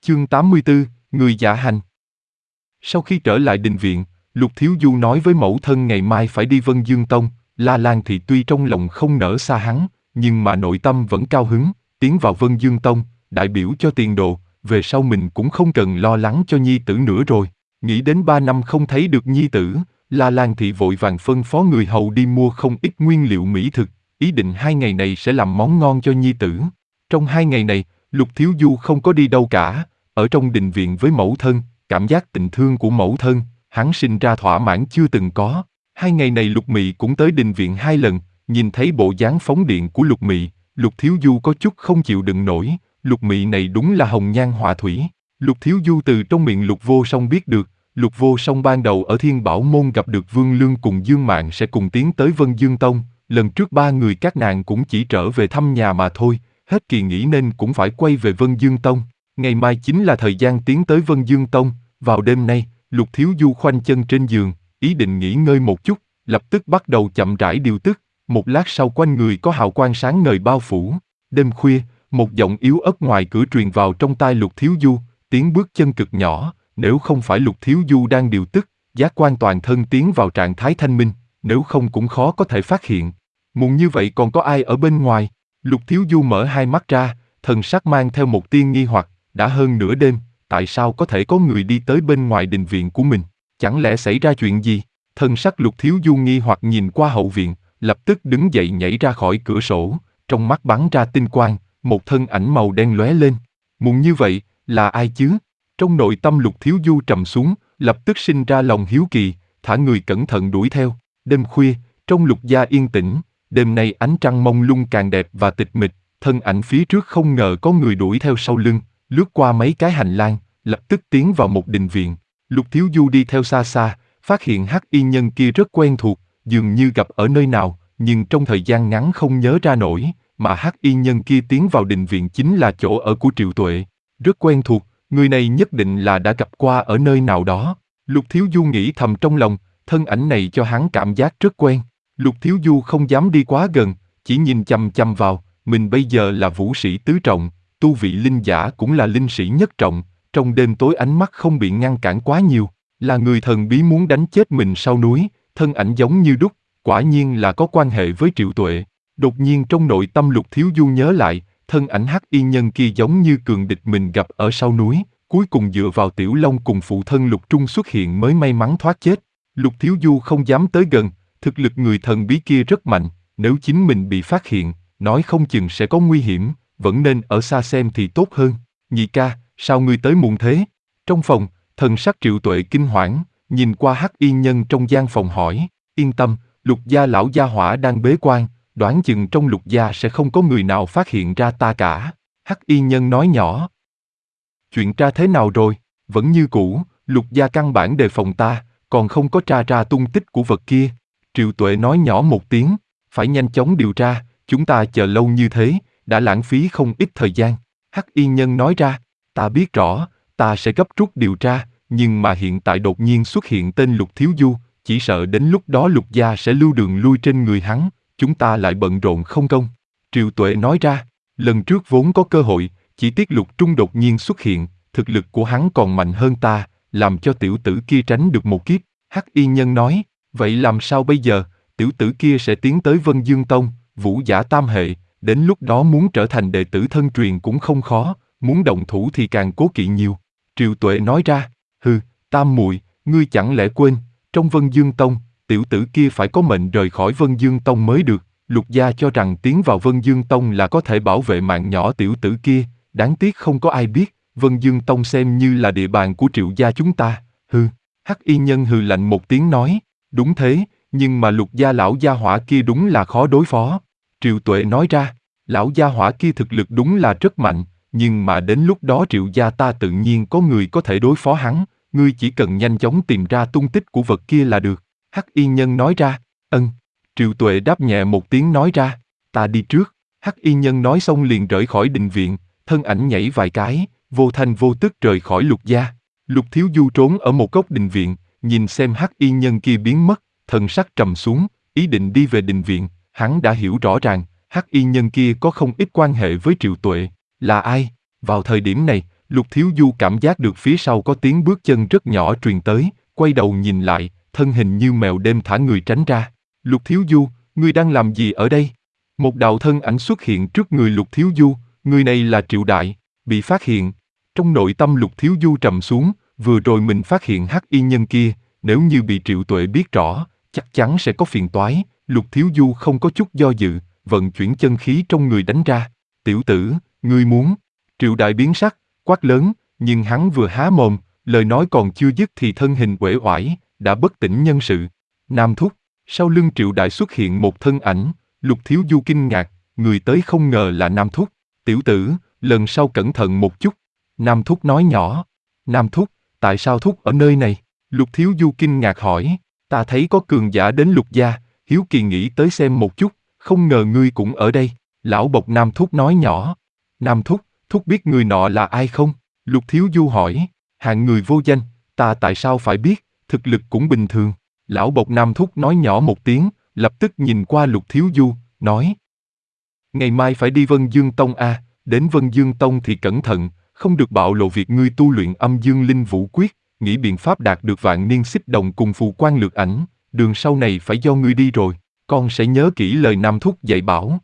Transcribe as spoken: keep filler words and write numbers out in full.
Chương tám mươi tư, Người dạ hành. Sau khi trở lại đình viện, Lục Thiếu Du nói với mẫu thân ngày mai phải đi Vân Dương Tông. La Lan thì tuy trong lòng không nỡ xa hắn, nhưng mà nội tâm vẫn cao hứng, tiến vào Vân Dương Tông, đại biểu cho tiền đồ, về sau mình cũng không cần lo lắng cho nhi tử nữa rồi. Nghĩ đến ba năm không thấy được nhi tử, La Lan thì vội vàng phân phó người hầu đi mua không ít nguyên liệu mỹ thực, ý định hai ngày này sẽ làm món ngon cho nhi tử. Trong hai ngày này, Lục Thiếu Du không có đi đâu cả, ở trong đình viện với mẫu thân, cảm giác tình thương của mẫu thân, hắn sinh ra thỏa mãn chưa từng có. Hai ngày này Lục Mị cũng tới đình viện hai lần, nhìn thấy bộ dáng phóng điện của Lục Mị, Lục Thiếu Du có chút không chịu đựng nổi, Lục Mị này đúng là hồng nhan họa thủy. Lục Thiếu Du từ trong miệng Lục Vô Song biết được, Lục Vô Song ban đầu ở Thiên Bảo Môn gặp được Vương Lương cùng Dương Mạn sẽ cùng tiến tới Vân Dương Tông, lần trước ba người các nàng cũng chỉ trở về thăm nhà mà thôi, hết kỳ nghỉ nên cũng phải quay về Vân Dương Tông. Ngày mai chính là thời gian tiến tới Vân Dương Tông, vào đêm nay, Lục Thiếu Du khoanh chân trên giường, ý định nghỉ ngơi một chút, lập tức bắt đầu chậm rãi điều tức, một lát sau quanh người có hào quang sáng ngời bao phủ. Đêm khuya, một giọng yếu ớt ngoài cửa truyền vào trong tai Lục Thiếu Du, tiếng bước chân cực nhỏ, nếu không phải Lục Thiếu Du đang điều tức, giác quan toàn thân tiến vào trạng thái thanh minh, nếu không cũng khó có thể phát hiện. Muộn như vậy còn có ai ở bên ngoài? Lục Thiếu Du mở hai mắt ra, thần sắc mang theo một tia nghi hoặc, đã hơn nửa đêm, tại sao có thể có người đi tới bên ngoài đình viện của mình? Chẳng lẽ xảy ra chuyện gì? Thần sắc Lục Thiếu Du nghi hoặc nhìn qua hậu viện, lập tức đứng dậy nhảy ra khỏi cửa sổ, trong mắt bắn ra tinh quang, một thân ảnh màu đen lóe lên. Muộn như vậy, là ai chứ? Trong nội tâm Lục Thiếu Du trầm xuống, lập tức sinh ra lòng hiếu kỳ, thả người cẩn thận đuổi theo. Đêm khuya, trong Lục gia yên tĩnh, đêm nay ánh trăng mông lung càng đẹp và tịch mịch, thân ảnh phía trước không ngờ có người đuổi theo sau lưng, lướt qua mấy cái hành lang, lập tức tiến vào một đình viện. Lục Thiếu Du đi theo xa xa, phát hiện hắc y nhân kia rất quen thuộc, dường như gặp ở nơi nào, nhưng trong thời gian ngắn không nhớ ra nổi, mà hắc y nhân kia tiến vào đình viện chính là chỗ ở của Triệu Tuệ. Rất quen thuộc, người này nhất định là đã gặp qua ở nơi nào đó. Lục Thiếu Du nghĩ thầm trong lòng, thân ảnh này cho hắn cảm giác rất quen. Lục Thiếu Du không dám đi quá gần, chỉ nhìn chằm chằm vào, mình bây giờ là vũ sĩ tứ trọng, tu vị linh giả cũng là linh sĩ nhất trọng, trong đêm tối ánh mắt không bị ngăn cản quá nhiều, là người thần bí muốn đánh chết mình sau núi, thân ảnh giống như đúc, quả nhiên là có quan hệ với Triệu Tuệ. Đột nhiên trong nội tâm Lục Thiếu Du nhớ lại, thân ảnh hắc y nhân kia giống như cường địch mình gặp ở sau núi, cuối cùng dựa vào Tiểu Long cùng phụ thân Lục Trung xuất hiện mới may mắn thoát chết. Lục Thiếu Du không dám tới gần, thực lực người thần bí kia rất mạnh, nếu chính mình bị phát hiện, nói không chừng sẽ có nguy hiểm, vẫn nên ở xa xem thì tốt hơn. Nhị ca, sao ngươi tới muộn thế? Trong phòng, thần sắc Triệu Tuệ kinh hoảng, nhìn qua hắc y nhân trong gian phòng hỏi, yên tâm, Lục gia lão gia hỏa đang bế quan, đoán chừng trong Lục gia sẽ không có người nào phát hiện ra ta cả. Hắc y nhân nói nhỏ. Chuyện tra thế nào rồi? Vẫn như cũ, Lục gia căn bản đề phòng ta, còn không có tra ra tung tích của vật kia. Triệu Tuệ nói nhỏ một tiếng, phải nhanh chóng điều tra, chúng ta chờ lâu như thế, đã lãng phí không ít thời gian. Hắc y nhân nói ra, ta biết rõ, ta sẽ gấp rút điều tra, nhưng mà hiện tại đột nhiên xuất hiện tên Lục Thiếu Du, chỉ sợ đến lúc đó Lục gia sẽ lưu đường lui trên người hắn, chúng ta lại bận rộn không công. Triệu Tuệ nói ra, lần trước vốn có cơ hội, chỉ tiếc Lục Trung đột nhiên xuất hiện, thực lực của hắn còn mạnh hơn ta, làm cho tiểu tử kia tránh được một kiếp. Hắc y nhân nói, vậy làm sao bây giờ, tiểu tử kia sẽ tiến tới Vân Dương Tông, vũ giả tam hệ, đến lúc đó muốn trở thành đệ tử thân truyền cũng không khó, muốn động thủ thì càng cố kỵ nhiều. Triệu Tuệ nói ra, hừ, tam muội, ngươi chẳng lẽ quên, trong Vân Dương Tông, tiểu tử kia phải có mệnh rời khỏi Vân Dương Tông mới được, Lục gia cho rằng tiến vào Vân Dương Tông là có thể bảo vệ mạng nhỏ tiểu tử kia, đáng tiếc không có ai biết, Vân Dương Tông xem như là địa bàn của Triệu gia chúng ta, hừ. Hắc y nhân hừ lạnh một tiếng nói, đúng thế, nhưng mà Lục gia lão gia hỏa kia đúng là khó đối phó. Triệu Tuệ nói ra, lão gia hỏa kia thực lực đúng là rất mạnh, nhưng mà đến lúc đó Triệu gia ta tự nhiên có người có thể đối phó hắn, ngươi chỉ cần nhanh chóng tìm ra tung tích của vật kia là được. Hắc y nhân nói ra, ân. Triệu Tuệ đáp nhẹ một tiếng nói ra, ta đi trước. Hắc y nhân nói xong liền rời khỏi đình viện, thân ảnh nhảy vài cái, vô thanh vô tức rời khỏi Lục gia. Lục Thiếu Du trốn ở một góc đình viện, nhìn xem hắc y nhân kia biến mất, thần sắc trầm xuống, ý định đi về đình viện. Hắn đã hiểu rõ ràng, hắc y nhân kia có không ít quan hệ với Triệu Tuệ. Là ai? Vào thời điểm này, Lục Thiếu Du cảm giác được phía sau có tiếng bước chân rất nhỏ truyền tới, quay đầu nhìn lại, thân hình như mèo đêm thả người tránh ra. Lục Thiếu Du, ngươi đang làm gì ở đây? Một đạo thân ảnh xuất hiện trước người Lục Thiếu Du, người này là Triệu Đại, bị phát hiện. Trong nội tâm Lục Thiếu Du trầm xuống, vừa rồi mình phát hiện hắc y nhân kia, nếu như bị Triệu Tuệ biết rõ, chắc chắn sẽ có phiền toái. Lục Thiếu Du không có chút do dự, vận chuyển chân khí trong người đánh ra. Tiểu tử, ngươi muốn? Triệu Đại biến sắc, quát lớn, nhưng hắn vừa há mồm, lời nói còn chưa dứt thì thân hình uể oải, đã bất tỉnh nhân sự. Nam Thúc, sau lưng Triệu Đại xuất hiện một thân ảnh, Lục Thiếu Du kinh ngạc, người tới không ngờ là Nam Thúc. Tiểu tử, lần sau cẩn thận một chút. Nam Thúc nói nhỏ. Nam Thúc, tại sao Thúc ở nơi này? Lục Thiếu Du kinh ngạc hỏi, ta thấy có cường giả đến Lục gia, hiếu kỳ nghĩ tới xem một chút, không ngờ ngươi cũng ở đây. Lão bộc Nam Thúc nói nhỏ. Nam Thúc, Thúc biết người nọ là ai không? Lục Thiếu Du hỏi, hạng người vô danh, ta tại sao phải biết, thực lực cũng bình thường. Lão bộc Nam Thúc nói nhỏ một tiếng, lập tức nhìn qua Lục Thiếu Du, nói. Ngày mai phải đi Vân Dương Tông a, đến Vân Dương Tông thì cẩn thận, không được bạo lộ việc ngươi tu luyện âm dương linh vũ quyết, nghĩ biện pháp đạt được vạn niên xích đồng cùng phù quan lược ảnh, đường sau này phải do ngươi đi rồi, con sẽ nhớ kỹ lời Nam Thúc dạy bảo.